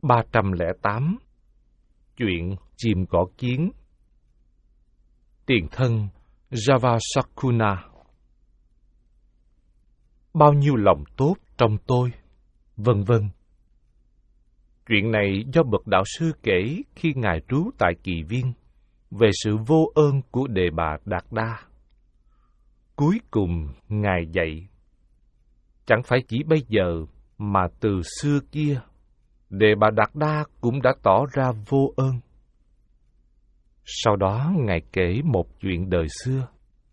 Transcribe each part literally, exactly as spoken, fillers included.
ba trăm lẻ tám. Chuyện chim gõ kiến. Tiền thân Javasakuna. Bao nhiêu lòng tốt trong tôi, vân vân. Chuyện này do bậc đạo sư kể khi Ngài trú tại Kỳ Viên về sự vô ơn của Đề Bà Đạt Đa. Cuối cùng Ngài dạy, chẳng phải chỉ bây giờ mà từ xưa kia, Đề Bà Đạt Đa cũng đã tỏ ra vô ơn. Sau đó Ngài kể một chuyện đời xưa.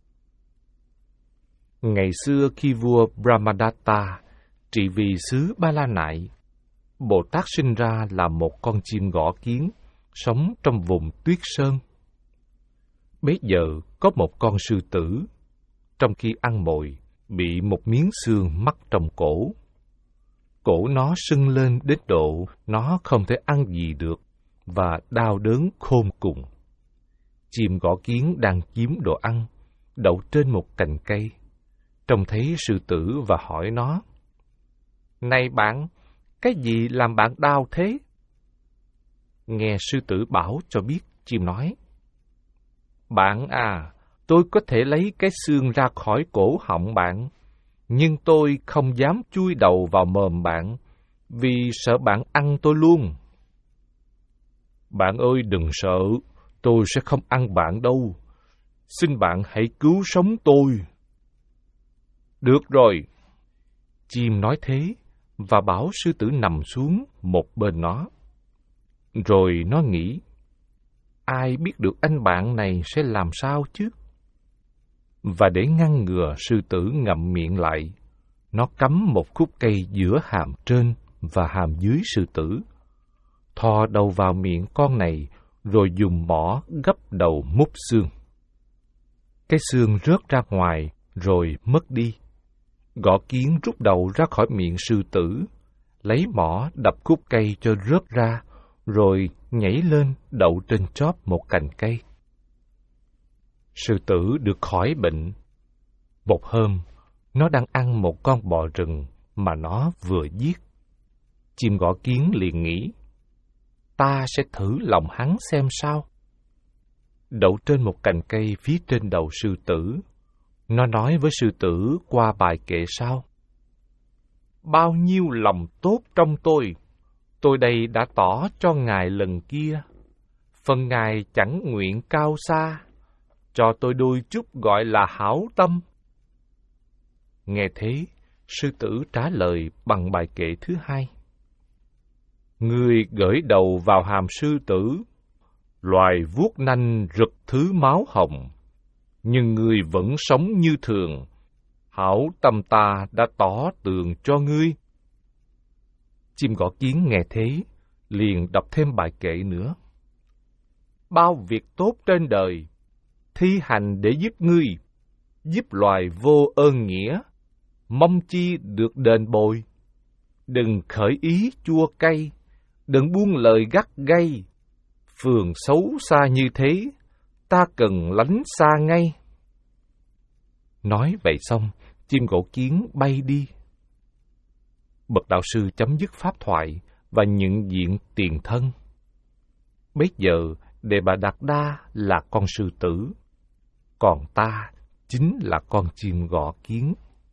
Ngày xưa khi vua Brahmadatta trị vì xứ Ba La Nại, Bồ Tát sinh ra là một con chim gõ kiến sống trong vùng tuyết sơn. Bấy giờ có một con sư tử, trong khi ăn mồi, bị một miếng xương mắc trong cổ. Cổ nó sưng lên đến độ nó không thể ăn gì được và đau đớn khôn cùng. Chim gõ kiến đang chiếm đồ ăn, đậu trên một cành cây, trông thấy sư tử và hỏi nó: "Này bạn, cái gì làm bạn đau thế?" Nghe sư tử bảo cho biết, chim nói: "Bạn à, tôi có thể lấy cái xương ra khỏi cổ họng bạn, nhưng tôi không dám chui đầu vào mồm bạn, vì sợ bạn ăn tôi luôn." "Bạn ơi, đừng sợ, tôi sẽ không ăn bạn đâu. Xin bạn hãy cứu sống tôi." "Được rồi." Chim nói thế, và bảo sư tử nằm xuống một bên nó. Rồi nó nghĩ, ai biết được anh bạn này sẽ làm sao chứ? Và để ngăn ngừa sư tử ngậm miệng lại, nó cắm một khúc cây giữa hàm trên và hàm dưới sư tử, thò đầu vào miệng con này, rồi dùng mỏ gấp đầu múc xương. Cái xương rớt ra ngoài, rồi mất đi. Gõ kiến rút đầu ra khỏi miệng sư tử, lấy mỏ đập khúc cây cho rớt ra, rồi nhảy lên đậu trên chóp một cành cây. Sư tử được khỏi bệnh. Một hôm, nó đang ăn một con bò rừng mà nó vừa giết. Chim gõ kiến liền nghĩ, ta sẽ thử lòng hắn xem sao. Đậu trên một cành cây phía trên đầu sư tử, nó nói với sư tử qua bài kệ sau: "Bao nhiêu lòng tốt trong tôi, tôi đây đã tỏ cho Ngài lần kia. Phần Ngài chẳng nguyện cao xa, cho tôi đôi chút gọi là hảo tâm." Nghe thế, sư tử trả lời bằng bài kệ thứ hai: "Người gởi đầu vào hàm sư tử, loài vuốt nanh rực thứ máu hồng, nhưng người vẫn sống như thường, hảo tâm ta đã tỏ tường cho ngươi." Chim gõ kiến nghe thế, liền đọc thêm bài kệ nữa: "Bao việc tốt trên đời, thi hành để giúp ngươi, giúp loài vô ơn nghĩa, mong chi được đền bồi. Đừng khởi ý chua cay, đừng buông lời gắt gay, phường xấu xa như thế, ta cần lánh xa ngay." Nói vậy xong, chim gõ kiến bay đi. Bậc đạo sư chấm dứt pháp thoại và nhận diện tiền thân. Bấy giờ, Đề Bà Đạt Đa là con sư tử, còn ta chính là con chim gõ kiến.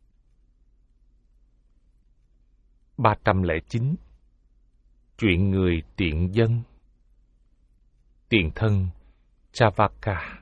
ba trăm lẻ chín. Chuyện người tiện dân. Tiền thân Chavaka.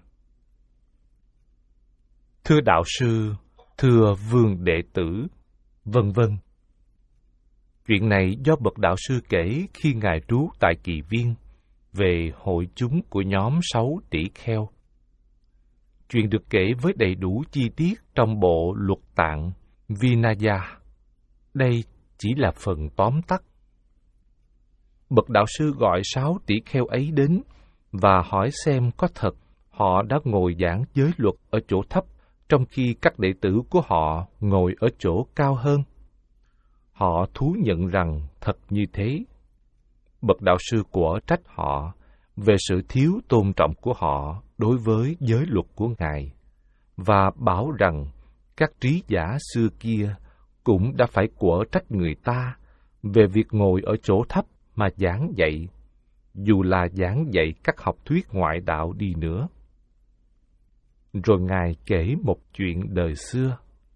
Thưa đạo sư, thưa vương đệ tử, vân vân. Chuyện này do bậc đạo sư kể khi Ngài trú tại Kỳ Viên về hội chúng của nhóm sáu tỷ kheo. Chuyện được kể với đầy đủ chi tiết trong bộ Luật Tạng Vinaya. Đây chỉ là phần tóm tắt. Bậc đạo sư gọi sáu tỷ kheo ấy đến và hỏi xem có thật họ đã ngồi giảng giới luật ở chỗ thấp, trong khi các đệ tử của họ ngồi ở chỗ cao hơn. Họ thú nhận rằng thật như thế. Bậc đạo sư của trách họ về sự thiếu tôn trọng của họ đối với giới luật của Ngài, và bảo rằng các trí giả xưa kia cũng đã phải quở trách người ta về việc ngồi ở chỗ thấp mà giảng dạy, dù là giảng dạy các học thuyết ngoại đạo đi nữa. Rồi Ngài kể một chuyện đời xưa.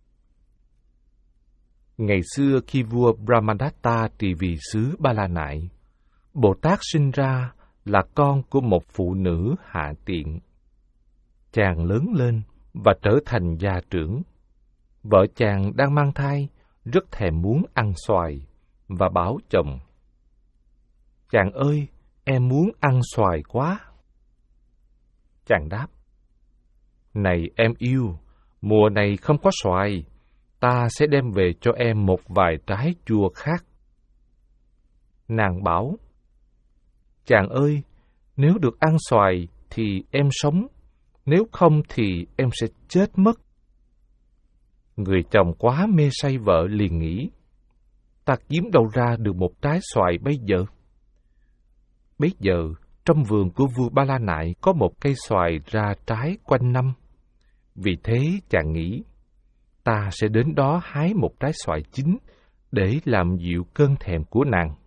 Ngày xưa khi vua Brahmadatta trị vì xứ Ba La Nại, Bồ Tát sinh ra là con của một phụ nữ hạ tiện. Chàng lớn lên và trở thành gia trưởng. Vợ chàng đang mang thai, rất thèm muốn ăn xoài, và bảo chồng: "Chàng ơi, em muốn ăn xoài quá." Chàng đáp: "Này em yêu, mùa này không có xoài, ta sẽ đem về cho em một vài trái chua khác." Nàng bảo: "Chàng ơi, nếu được ăn xoài thì em sống, nếu không thì em sẽ chết mất." Người chồng quá mê say vợ liền nghĩ: "Ta kiếm đâu ra được một trái xoài bây giờ?" Bấy giờ, trong vườn của vua Ba La Nại có một cây xoài ra trái quanh năm. Vì thế chàng nghĩ: "Ta sẽ đến đó hái một trái xoài chín để làm dịu cơn thèm của nàng."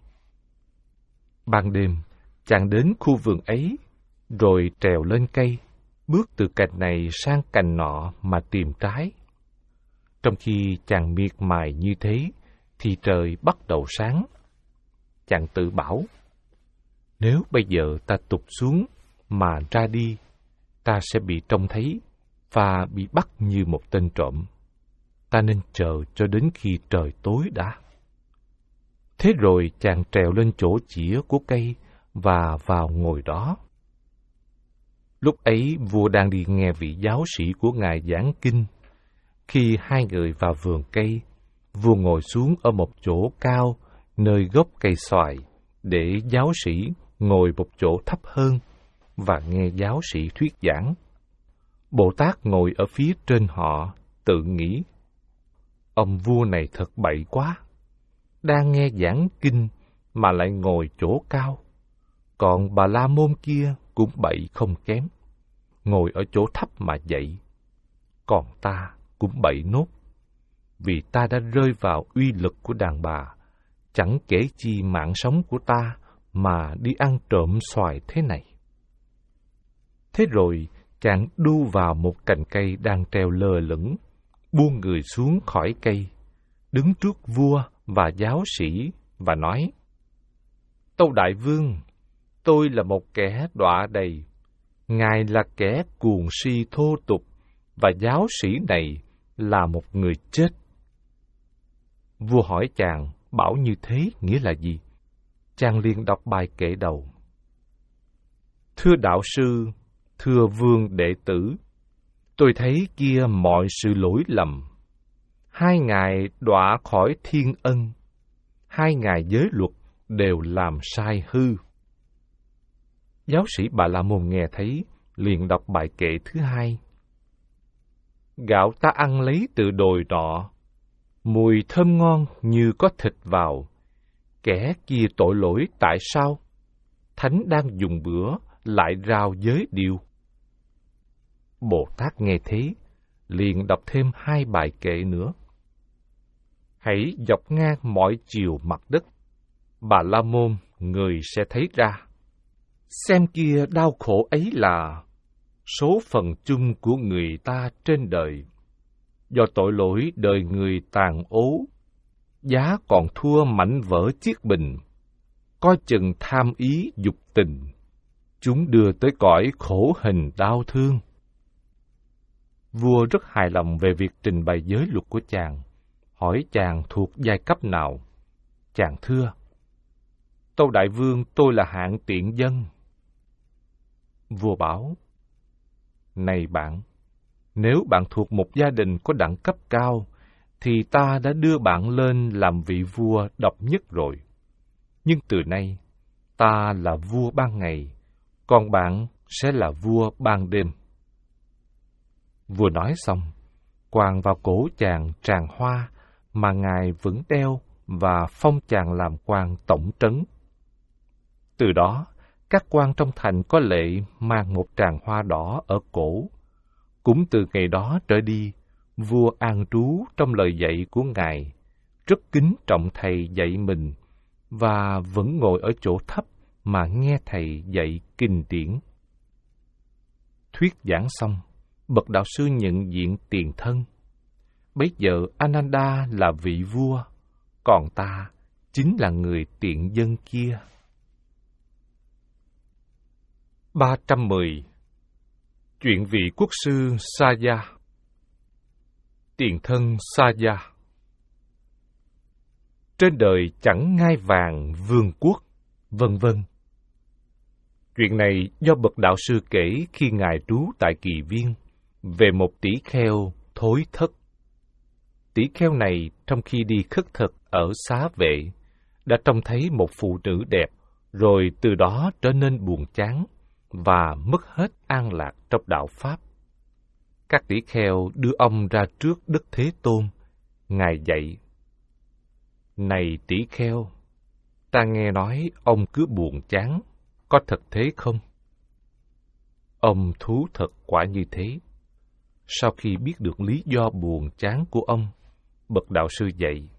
Ban đêm, chàng đến khu vườn ấy, rồi trèo lên cây, bước từ cành này sang cành nọ mà tìm trái. Trong khi chàng miệt mài như thế, thì trời bắt đầu sáng. Chàng tự bảo: "Nếu bây giờ ta tụt xuống mà ra đi, ta sẽ bị trông thấy và bị bắt như một tên trộm. Ta nên chờ cho đến khi trời tối đã." Thế rồi chàng trèo lên chỗ chĩa của cây và vào ngồi đó. Lúc ấy vua đang đi nghe vị giáo sĩ của ngài giảng kinh. Khi hai người vào vườn cây, vua ngồi xuống ở một chỗ cao nơi gốc cây xoài, để giáo sĩ ngồi một chỗ thấp hơn và nghe giáo sĩ thuyết giảng. Bồ Tát ngồi ở phía trên họ, tự nghĩ: "Ông vua này thật bậy quá, đang nghe giảng kinh mà lại ngồi chỗ cao. Còn Bà La Môn kia cũng bậy không kém, ngồi ở chỗ thấp mà dạy. Còn ta cũng bậy nốt, vì ta đã rơi vào uy lực của đàn bà, chẳng kể chi mạng sống của ta mà đi ăn trộm xoài thế này." Thế rồi chàng đu vào một cành cây đang treo lơ lửng, buông người xuống khỏi cây, đứng trước vua và giáo sĩ và nói: "Tâu đại vương, tôi là một kẻ đọa đầy, ngài là kẻ cuồng si thô tục, và giáo sĩ này là một người chết." Vua hỏi chàng bảo như thế nghĩa là gì. Chàng liền đọc bài kệ đầu: "Thưa đạo sư, thưa vương đệ tử, tôi thấy kia mọi sự lỗi lầm. Hai ngài đọa khỏi thiên ân, hai ngài giới luật đều làm sai hư." Giáo sĩ Bà La Môn nghe thấy, liền đọc bài kệ thứ hai: "Gạo ta ăn lấy từ đồi nọ, mùi thơm ngon như có thịt vào. Kẻ kia tội lỗi tại sao? Thánh đang dùng bữa, lại rao giới điều." Bồ Tát nghe thế, liền đọc thêm hai bài kệ nữa: "Hãy dọc ngang mọi chiều mặt đất, Bà La Môn người sẽ thấy ra. Xem kia đau khổ ấy là số phận chung của người ta trên đời. Do tội lỗi đời người tàn ố, giá còn thua mảnh vỡ chiếc bình. Coi chừng tham ý dục tình, chúng đưa tới cõi khổ hình đau thương." Vua rất hài lòng về việc trình bày giới luật của chàng, hỏi chàng thuộc giai cấp nào. Chàng thưa: "Tâu đại vương, tôi là hạng tiện dân." Vua bảo: "Này bạn, nếu bạn thuộc một gia đình có đẳng cấp cao, thì ta đã đưa bạn lên làm vị vua độc nhất rồi. Nhưng từ nay, ta là vua ban ngày, còn bạn sẽ là vua ban đêm." Vừa nói xong, quàng vào cổ chàng tràng hoa mà ngài vẫn đeo và phong chàng làm quan tổng trấn. Từ đó, các quan trong thành có lệ mang một tràng hoa đỏ ở cổ. Cũng từ ngày đó trở đi, vua an trú trong lời dạy của ngài, rất kính trọng thầy dạy mình, và vẫn ngồi ở chỗ thấp mà nghe thầy dạy kinh điển. Thuyết giảng xong, bậc đạo sư nhận diện tiền thân. Bấy giờ Ananda là vị vua, còn ta chính là người tiện dân kia. ba trăm mười. Chuyện vị quốc sư Saya. Tiền thân Saya. Trên đời chẳng ngai vàng vương quốc, vân vân. Chuyện này do bậc đạo sư kể khi ngài trú tại Kỳ Viên về một tỷ kheo thối thất. Tỷ kheo này trong khi đi khất thực ở xá vệ đã trông thấy một phụ nữ đẹp, rồi từ đó trở nên buồn chán và mất hết an lạc trong đạo pháp. Các tỷ kheo đưa ông ra trước Đức Thế Tôn. Ngài dạy: Này tỷ kheo, ta nghe nói ông cứ buồn chán, có thật thế không? Ông thú thật quả như thế. Sau khi biết được lý do buồn chán của ông, bậc đạo sư dạy: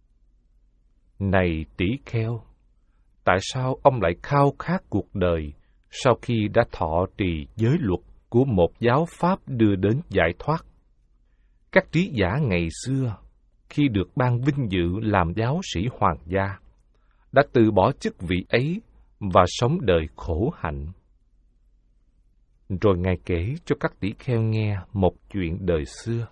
Này tỷ kheo, tại sao ông lại khao khát cuộc đời sau khi đã thọ trì giới luật của một giáo pháp đưa đến giải thoát? Các trí giả ngày xưa, khi được ban vinh dự làm giáo sĩ hoàng gia, đã từ bỏ chức vị ấy và sống đời khổ hạnh. Rồi Ngài kể cho các tỷ kheo nghe một chuyện đời xưa.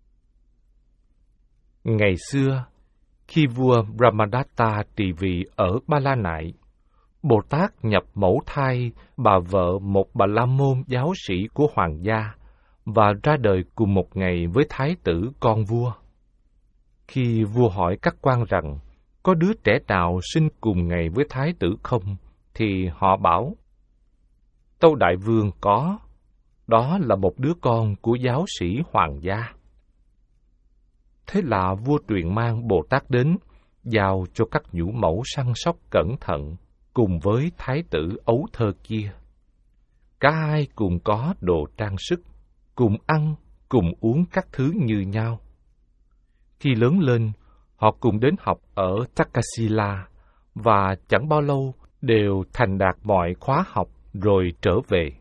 Ngày xưa, khi vua Brahmadatta trị vì ở Ba La Nại, Bồ Tát nhập mẫu thai bà vợ một bà la môn giáo sĩ của hoàng gia và ra đời cùng một ngày với thái tử con vua. Khi vua hỏi các quan rằng có đứa trẻ nào sinh cùng ngày với thái tử không, thì họ bảo: Tâu đại vương có, đó là một đứa con của giáo sĩ hoàng gia. Thế là vua truyền mang Bồ Tát đến, giao cho các nhũ mẫu săn sóc cẩn thận, cùng với thái tử ấu thơ kia. Cả hai cùng có đồ trang sức, cùng ăn, cùng uống các thứ như nhau. Khi lớn lên, họ cùng đến học ở Takasila, và chẳng bao lâu đều thành đạt mọi khóa học rồi trở về.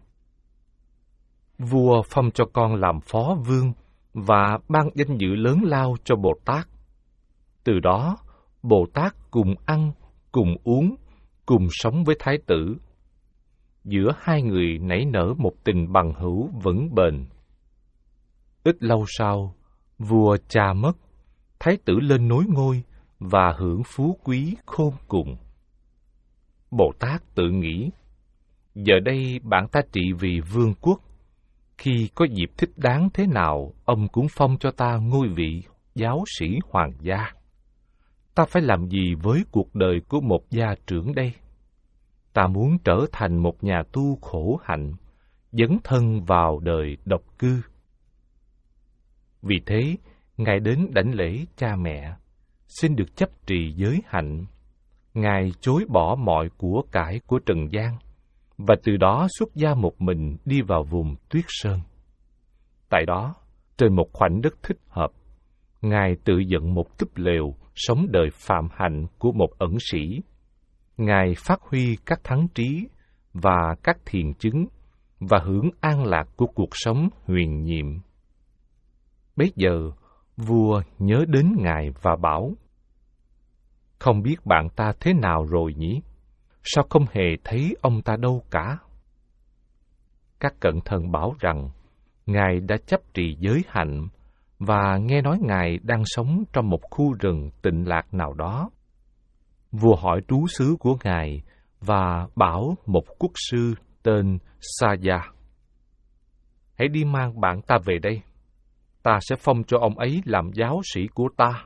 Vua phong cho con làm phó vương và ban danh dự lớn lao cho Bồ Tát. Từ đó, Bồ Tát cùng ăn, cùng uống, cùng sống với thái tử. Giữa hai người nảy nở một tình bằng hữu vững bền. Ít lâu sau, vua cha mất, thái tử lên nối ngôi và hưởng phú quý khôn cùng. Bồ Tát tự nghĩ: Giờ đây bạn ta trị vì vương quốc, khi có dịp thích đáng thế nào, ông cũng phong cho ta ngôi vị giáo sĩ hoàng gia. Ta phải làm gì với cuộc đời của một gia trưởng đây? Ta muốn trở thành một nhà tu khổ hạnh, dấn thân vào đời độc cư. Vì thế, Ngài đến đảnh lễ cha mẹ, xin được chấp trì giới hạnh. Ngài chối bỏ mọi của cải của trần gian, và từ đó xuất gia một mình đi vào vùng tuyết sơn. Tại đó, trên một khoảnh đất thích hợp, Ngài tự dựng một túp lều sống đời phạm hạnh của một ẩn sĩ. Ngài phát huy các thắng trí và các thiền chứng và hưởng an lạc của cuộc sống huyền nhiệm. Bấy giờ, vua nhớ đến Ngài và bảo: Không biết bạn ta thế nào rồi nhỉ? Sao không hề thấy ông ta đâu cả? Các cận thần bảo rằng Ngài đã chấp trì giới hạnh và nghe nói Ngài đang sống trong một khu rừng tịnh lạc nào đó. Vua hỏi trú xứ của Ngài và bảo một quốc sư tên Saya: Hãy đi mang bạn ta về đây, ta sẽ phong cho ông ấy làm giáo sĩ của ta.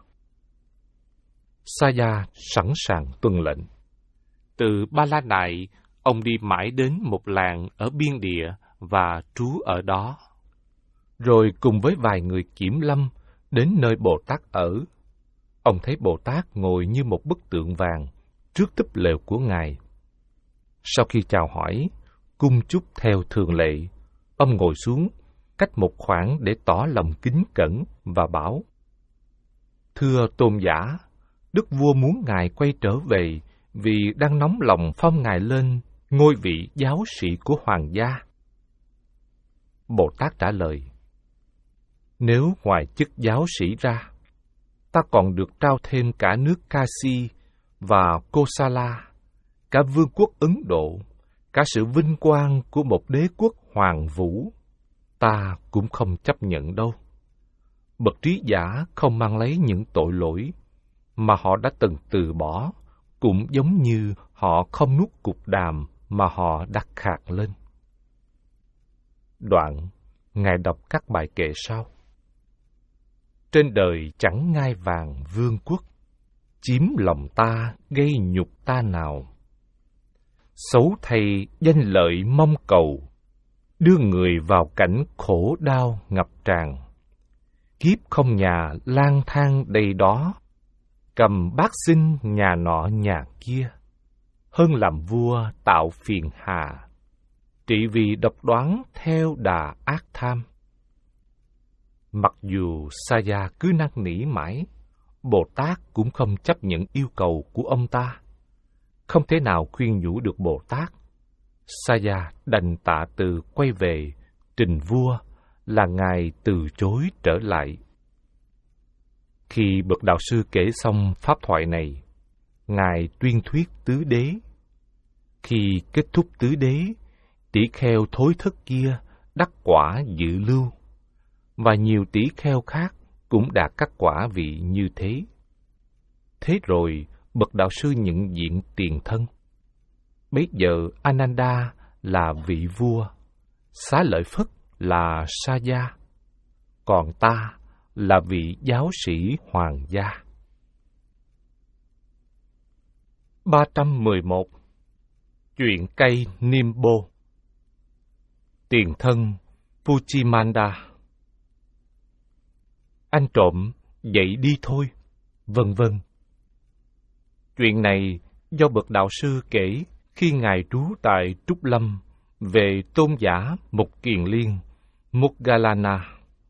Saya sẵn sàng tuân lệnh. Từ Ba La Nại, ông đi mãi đến một làng ở biên địa và trú ở đó. Rồi cùng với vài người kiểm lâm đến nơi Bồ Tát ở. Ông thấy Bồ Tát ngồi như một bức tượng vàng trước túp lều của Ngài. Sau khi chào hỏi, cung chúc theo thường lệ, ông ngồi xuống, cách một khoảng để tỏ lòng kính cẩn và bảo: Thưa tôn giả, đức vua muốn Ngài quay trở về vì đang nóng lòng phong Ngài lên ngôi vị giáo sĩ của hoàng gia. Bồ Tát trả lời, nếu ngoài chức giáo sĩ ra, ta còn được trao thêm cả nước Kashi và Kosala, cả vương quốc Ấn Độ, cả sự vinh quang của một đế quốc hoàng vũ, ta cũng không chấp nhận đâu. Bậc trí giả không mang lấy những tội lỗi mà họ đã từng từ bỏ, cũng giống như họ không nuốt cục đàm mà họ đã khạc lên. Đoạn, Ngài đọc các bài kệ sau. Trên đời chẳng ngai vàng vương quốc, chiếm lòng ta gây nhục ta nào. Xấu thay danh lợi mong cầu, đưa người vào cảnh khổ đau ngập tràn. Kiếp không nhà lang thang đầy đó, cầm bát xin nhà nọ nhà kia, hơn làm vua tạo phiền hà, trị vì độc đoán theo đà ác tham. Mặc dù Saya cứ năn nỉ mãi, Bồ Tát cũng không chấp nhận yêu cầu của ông ta. Không thể nào khuyên nhủ được Bồ Tát. Saya đành tạ từ quay về, trình vua là Ngài từ chối trở lại. Khi bậc đạo sư kể xong pháp thoại này, Ngài tuyên thuyết tứ đế. Khi kết thúc tứ đế, tỷ kheo thối thức kia đắc quả dự lưu, và nhiều tỷ kheo khác cũng đạt các quả vị như thế. Thế rồi, bậc đạo sư nhận diện tiền thân. Bấy giờ Ananda là vị vua, Xá Lợi Phất là Saya, còn ta là vị giáo sĩ hoàng gia. ba trăm mười một. Chuyện cây Nimbo. Tiền thân Puchimanda. Anh trộm, dậy đi thôi, vân vân. Chuyện này do bậc đạo sư kể khi Ngài trú tại Trúc Lâm về tôn giả Mục Kiền Liên, Moggallana.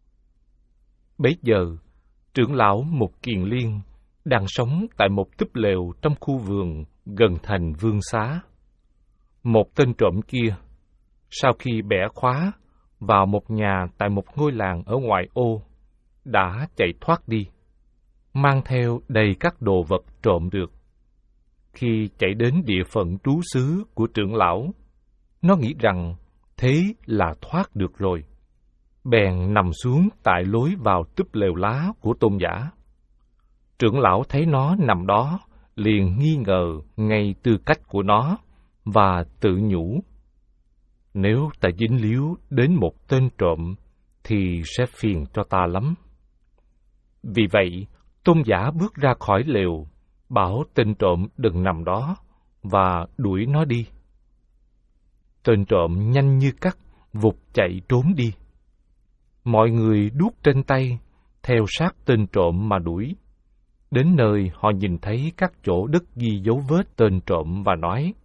Bấy giờ, trưởng lão Mục Kiền Liên đang sống tại một túp lều trong khu vườn gần thành Vương Xá. Một tên trộm kia, sau khi bẻ khóa vào một nhà tại một ngôi làng ở ngoại ô, đã chạy thoát đi, mang theo đầy các đồ vật trộm được. Khi chạy đến địa phận trú xứ của trưởng lão, nó nghĩ rằng thế là thoát được rồi, bèn nằm xuống tại lối vào túp lều lá của tôn giả. Trưởng lão thấy nó nằm đó, liền nghi ngờ ngay tư cách của nó, và tự nhủ, nếu ta dính líu đến một tên trộm, thì sẽ phiền cho ta lắm. Vì vậy, tôn giả bước ra khỏi lều, bảo tên trộm đừng nằm đó, và đuổi nó đi. Tên trộm nhanh như cắt, vụt chạy trốn đi. Mọi người đuốc trên tay, theo sát tên trộm mà đuổi. Đến nơi họ nhìn thấy các chỗ đất ghi dấu vết tên trộm và nói,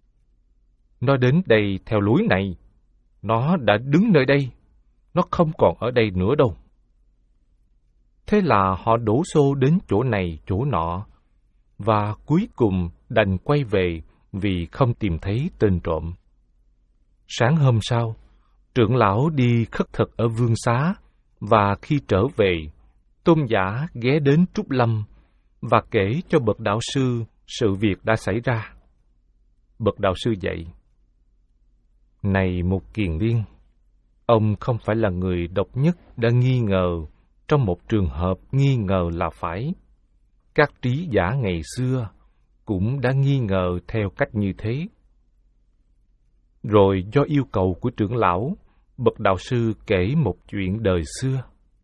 nó đến đây theo lối này, nó đã đứng nơi đây, nó không còn ở đây nữa đâu. Thế là họ đổ xô đến chỗ này chỗ nọ, và cuối cùng đành quay về vì không tìm thấy tên trộm. Sáng hôm sau, trưởng lão đi khất thực ở Vương Xá, và khi trở về, tôn giả ghé đến Trúc Lâm và kể cho bậc đạo sư sự việc đã xảy ra. Bậc đạo sư dạy, này Mục Kiền Liên, ông không phải là người độc nhất đã nghi ngờ trong một trường hợp nghi ngờ là phải. Các trí giả ngày xưa cũng đã nghi ngờ theo cách như thế. Rồi do yêu cầu của trưởng lão, bậc đạo sư kể một chuyện đời xưa.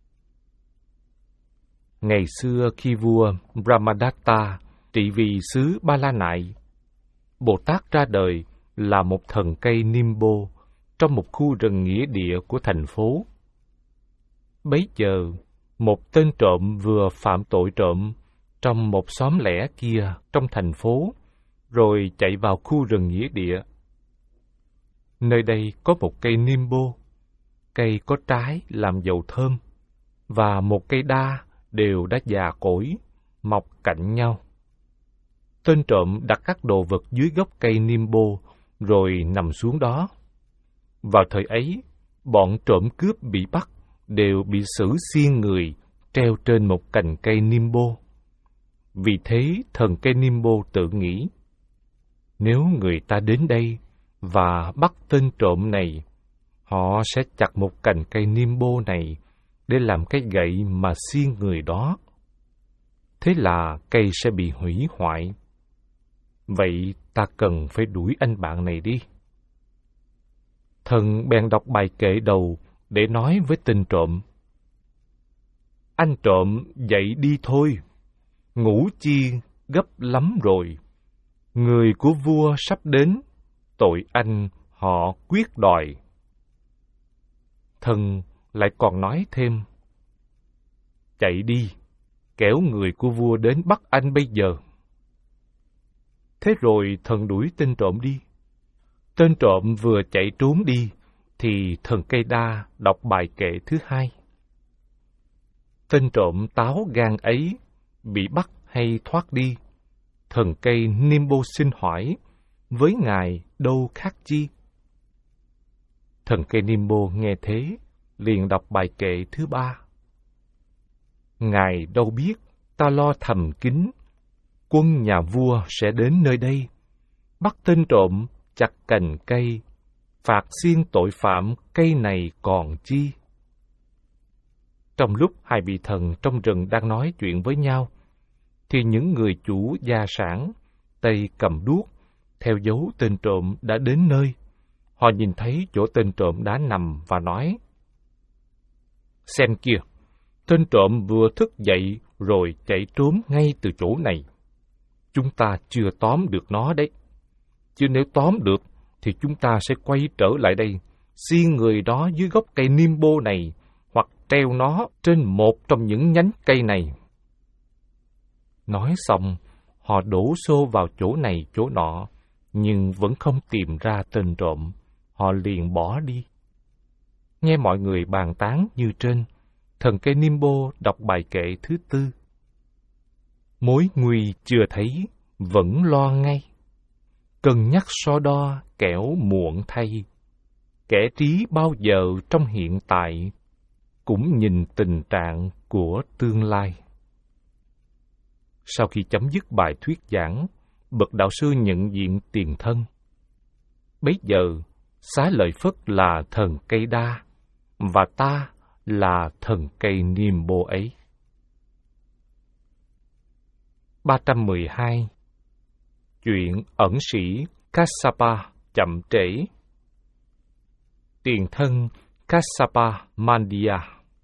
Ngày xưa khi vua Brahmadatta trị vì xứ Ba La Nại, Bồ Tát ra đời là một thần cây Nimbo trong một khu rừng nghĩa địa của thành phố. Bấy giờ, một tên trộm vừa phạm tội trộm trong một xóm lẻ kia trong thành phố, rồi chạy vào khu rừng nghĩa địa. Nơi đây có một cây Nimbo, cây có trái làm dầu thơm, và một cây đa đều đã già cỗi, mọc cạnh nhau. Tên trộm đặt các đồ vật dưới gốc cây Nimbo, rồi nằm xuống đó. Vào thời ấy, bọn trộm cướp bị bắt đều bị xử xiên người, treo trên một cành cây Nimbo. Vì thế, thần cây Nimbo tự nghĩ, nếu người ta đến đây và bắt tên trộm này, họ sẽ chặt một cành cây Nimbo này để làm cái gậy mà xiên người đó. Thế là cây sẽ bị hủy hoại. Vậy ta cần phải đuổi anh bạn này đi. Thần bèn đọc bài kệ đầu để nói với tên trộm. Anh trộm dậy đi thôi, ngủ chi gấp lắm rồi. Người của vua sắp đến, tội anh họ quyết đòi. Thần lại còn nói thêm, chạy đi, kẻo người của vua đến bắt anh bây giờ. Thế rồi thần đuổi tên trộm đi. Tên trộm vừa chạy trốn đi, thì thần cây đa đọc bài kệ thứ hai. Tên trộm táo gan ấy, bị bắt hay thoát đi, thần cây Nimbo xin hỏi, với ngài đâu khác chi? Thần cây Nimbo nghe thế, liền đọc bài kệ thứ ba. Ngài đâu biết, ta lo thầm kín, quân nhà vua sẽ đến nơi đây, bắt tên trộm, chặt cành cây, phạt xiên tội phạm cây này còn chi. Trong lúc hai vị thần trong rừng đang nói chuyện với nhau, thì những người chủ gia sản, tay cầm đuốc, theo dấu tên trộm đã đến nơi. Họ nhìn thấy chỗ tên trộm đã nằm và nói, xem kìa, tên trộm vừa thức dậy rồi chạy trốn ngay từ chỗ này. Chúng ta chưa tóm được nó đấy. Chứ nếu tóm được, thì chúng ta sẽ quay trở lại đây, xiên người đó dưới gốc cây Nimbo này, hoặc treo nó trên một trong những nhánh cây này. Nói xong, họ đổ xô vào chỗ này chỗ nọ, nhưng vẫn không tìm ra tên trộm. Họ liền bỏ đi. Nghe mọi người bàn tán như trên, thần cây Nimbo đọc bài kệ thứ tư. Mối nguy chưa thấy, vẫn lo ngay. Cân nhắc so đo, kẻo muộn thay. Kẻ trí bao giờ trong hiện tại, cũng nhìn tình trạng của tương lai. Sau khi chấm dứt bài thuyết giảng, bậc đạo sư nhận diện tiền thân. Bấy giờ, Xá Lợi Phất là thần cây đa, và ta là thần cây Nimbo ấy. ba trăm mười hai. Chuyện ẩn sĩ Kassapa chậm trễ. Tiền thân Kassapa Mandya.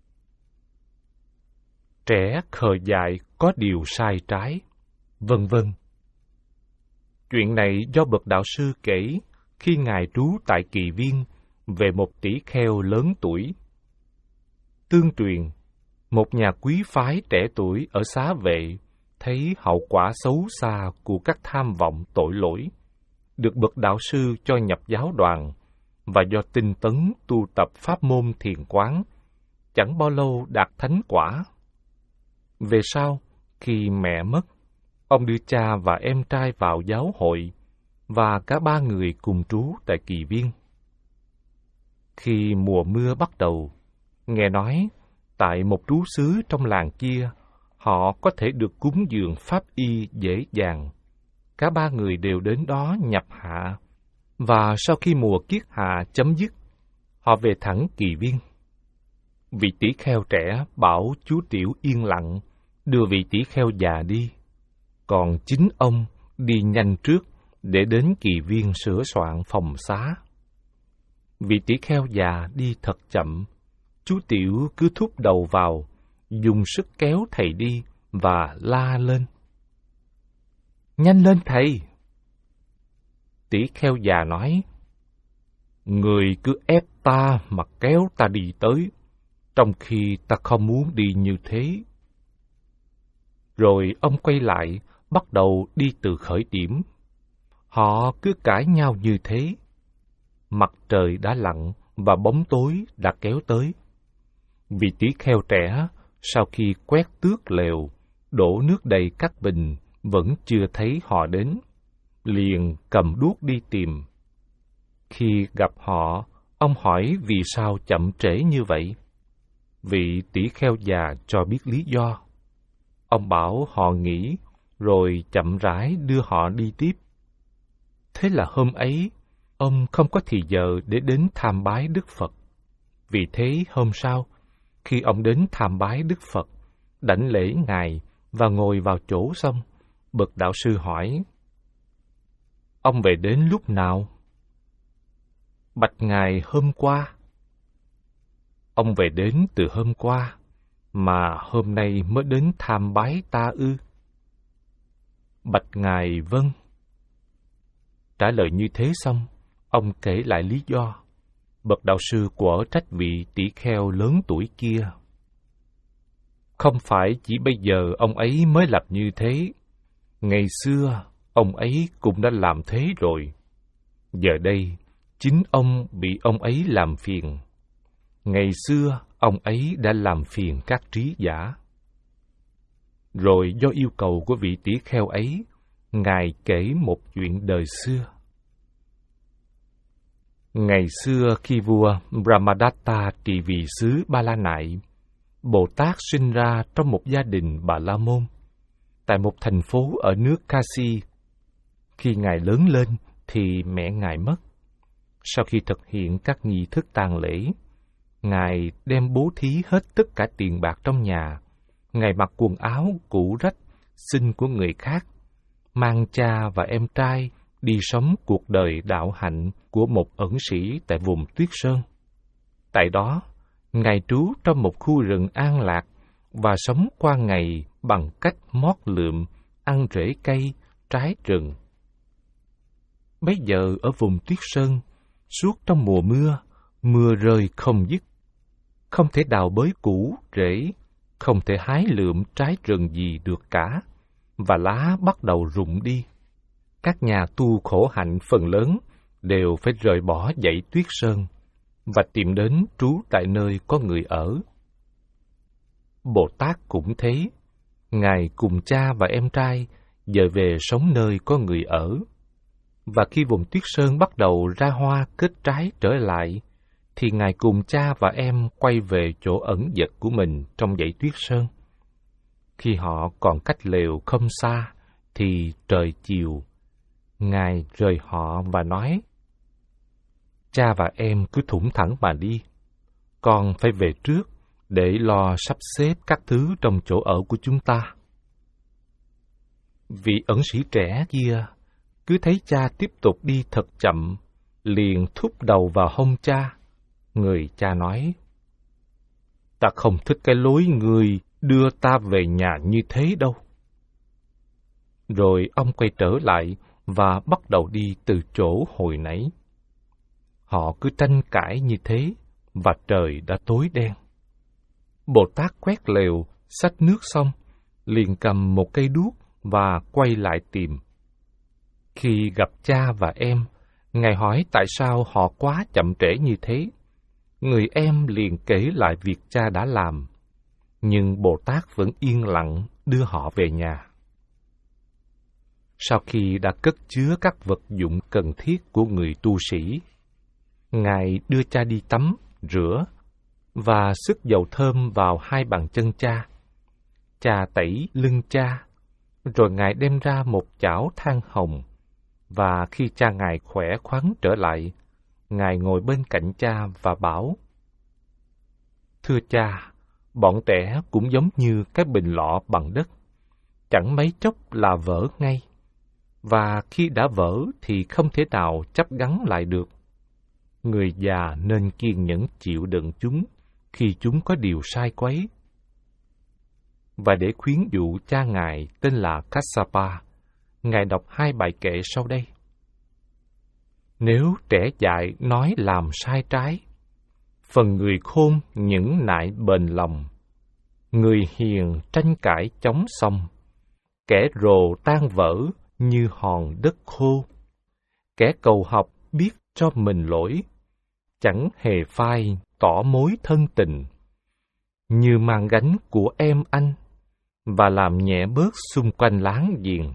Trẻ khờ dại có điều sai trái, vân vân. Chuyện này do bậc đạo sư kể khi ngài trú tại Kỳ Viên về một tỷ kheo lớn tuổi. Tương truyền, một nhà quý phái trẻ tuổi ở Xá Vệ thấy hậu quả xấu xa của các tham vọng tội lỗi, được bậc đạo sư cho nhập giáo đoàn, và do tinh tấn tu tập pháp môn thiền quán, chẳng bao lâu đạt thánh quả. Về sau, khi mẹ mất, ông đưa cha và em trai vào giáo hội, và cả ba người cùng trú tại Kỳ Viên. Khi mùa mưa bắt đầu, nghe nói tại một trú xứ trong làng kia, họ có thể được cúng dường pháp y dễ dàng. Cả ba người đều đến đó nhập hạ, và sau khi mùa kiết hạ chấm dứt, họ về thẳng Kỳ Viên. Vị tỷ kheo trẻ bảo chú tiểu yên lặng, đưa vị tỷ kheo già đi, còn chính ông đi nhanh trước để đến Kỳ Viên sửa soạn phòng xá. Vị tỷ kheo già đi thật chậm, chú tiểu cứ thúc đầu vào, dùng sức kéo thầy đi và la lên. Nhanh lên thầy! Tỷ kheo già nói, người cứ ép ta mà kéo ta đi tới, trong khi ta không muốn đi như thế. Rồi ông quay lại, bắt đầu đi từ khởi điểm. Họ cứ cãi nhau như thế. Mặt trời đã lặn và bóng tối đã kéo tới. Vị tỷ kheo trẻ, sau khi quét tước lều, đổ nước đầy các bình vẫn chưa thấy họ đến, liền cầm đuốc đi tìm. Khi gặp họ, ông hỏi vì sao chậm trễ như vậy. Vị tỷ kheo già cho biết lý do. Ông bảo họ nghỉ, rồi chậm rãi đưa họ đi tiếp. Thế là hôm ấy, ông không có thì giờ để đến tham bái Đức Phật. Vì thế hôm sau, khi ông đến tham bái Đức Phật, đảnh lễ Ngài và ngồi vào chỗ xong, bậc đạo sư hỏi: Ông về đến lúc nào? Bạch Ngài hôm qua. Ông về đến từ hôm qua, mà hôm nay mới đến tham bái ta ư? Bạch Ngài vâng. Trả lời như thế xong, ông kể lại lý do. Bậc đạo sư quở trách vị tỷ kheo lớn tuổi kia. Không phải chỉ bây giờ ông ấy mới làm như thế. Ngày xưa, ông ấy cũng đã làm thế rồi. Giờ đây, chính ông bị ông ấy làm phiền. Ngày xưa, ông ấy đã làm phiền các trí giả. Rồi do yêu cầu của vị tỷ kheo ấy, Ngài kể một chuyện đời xưa. Ngày xưa khi vua Brahmadatta trị vì xứ Ba La Nại, Bồ Tát sinh ra trong một gia đình Bà La Môn, tại một thành phố ở nước Kashi. Khi Ngài lớn lên thì mẹ Ngài mất. Sau khi thực hiện các nghi thức tang lễ, Ngài đem bố thí hết tất cả tiền bạc trong nhà. Ngài mặc quần áo cũ rách, xin của người khác, mang cha và em trai đi sống cuộc đời đạo hạnh của một ẩn sĩ tại vùng Tuyết Sơn. Tại đó, Ngài trú trong một khu rừng an lạc và sống qua ngày bằng cách mót lượm, ăn rễ cây, trái rừng. Bấy giờ ở vùng Tuyết Sơn, suốt trong mùa mưa, mưa rơi không dứt. Không thể đào bới củ, rễ, không thể hái lượm trái rừng gì được cả, và lá bắt đầu rụng đi. Các nhà tu khổ hạnh phần lớn đều phải rời bỏ dãy Tuyết Sơn và tìm đến trú tại nơi có người ở. Bồ Tát cũng thế, Ngài cùng cha và em trai dời về sống nơi có người ở. Và khi vùng Tuyết Sơn bắt đầu ra hoa kết trái trở lại, thì Ngài cùng cha và em quay về chỗ ẩn dật của mình trong dãy Tuyết Sơn. Khi họ còn cách lều không xa, thì trời chiều. Ngài rời họ và nói: Cha và em cứ thủng thẳng mà đi. Con phải về trước để lo sắp xếp các thứ trong chỗ ở của chúng ta. Vị ẩn sĩ trẻ kia cứ thấy cha tiếp tục đi thật chậm, liền thúc đầu vào hông cha. Người cha nói: Ta không thích cái lối người đưa ta về nhà như thế đâu. Rồi ông quay trở lại và bắt đầu đi từ chỗ hồi nãy. Họ cứ tranh cãi như thế, và trời đã tối đen. Bồ Tát quét lều, xách nước xong, liền cầm một cây đuốc và quay lại tìm. Khi gặp cha và em, Ngài hỏi tại sao họ quá chậm trễ như thế. Người em liền kể lại việc cha đã làm, nhưng Bồ Tát vẫn yên lặng đưa họ về nhà. Sau khi đã cất chứa các vật dụng cần thiết của người tu sĩ, Ngài đưa cha đi tắm, rửa, và sức dầu thơm vào hai bàn chân cha. Cha tẩy lưng cha, rồi Ngài đem ra một chảo than hồng, và khi cha Ngài khỏe khoắn trở lại, Ngài ngồi bên cạnh cha và bảo: Thưa cha, bọn trẻ cũng giống như cái bình lọ bằng đất, chẳng mấy chốc là vỡ ngay, và khi đã vỡ thì không thể nào chấp gắn lại được. Người già nên kiên nhẫn chịu đựng chúng khi chúng có điều sai quấy. Và để khuyến dụ cha Ngài tên là Kassapa, Ngài đọc hai bài kệ sau đây. Nếu trẻ dại nói làm sai trái, phần người khôn nhẫn nại bền lòng, người hiền tranh cãi chống xong, kẻ rồ tan vỡ như hòn đất khô, kẻ cầu học biết cho mình lỗi, chẳng hề phai tỏ mối thân tình, như mang gánh của em anh, và làm nhẹ bớt xung quanh láng giềng.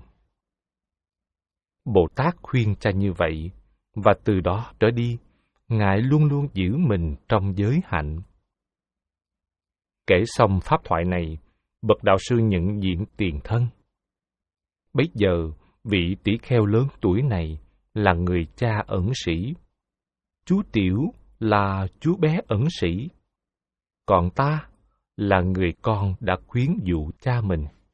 Bồ Tát khuyên cha như vậy, và từ đó trở đi, Ngài luôn luôn giữ mình trong giới hạnh. Kể xong pháp thoại này, bậc đạo sư nhận diện tiền thân. Bấy giờ, vị tỷ kheo lớn tuổi này là người cha ẩn sĩ. Chú Tiểu là chú bé ẩn sĩ. Còn ta là người con đã khuyến dụ cha mình.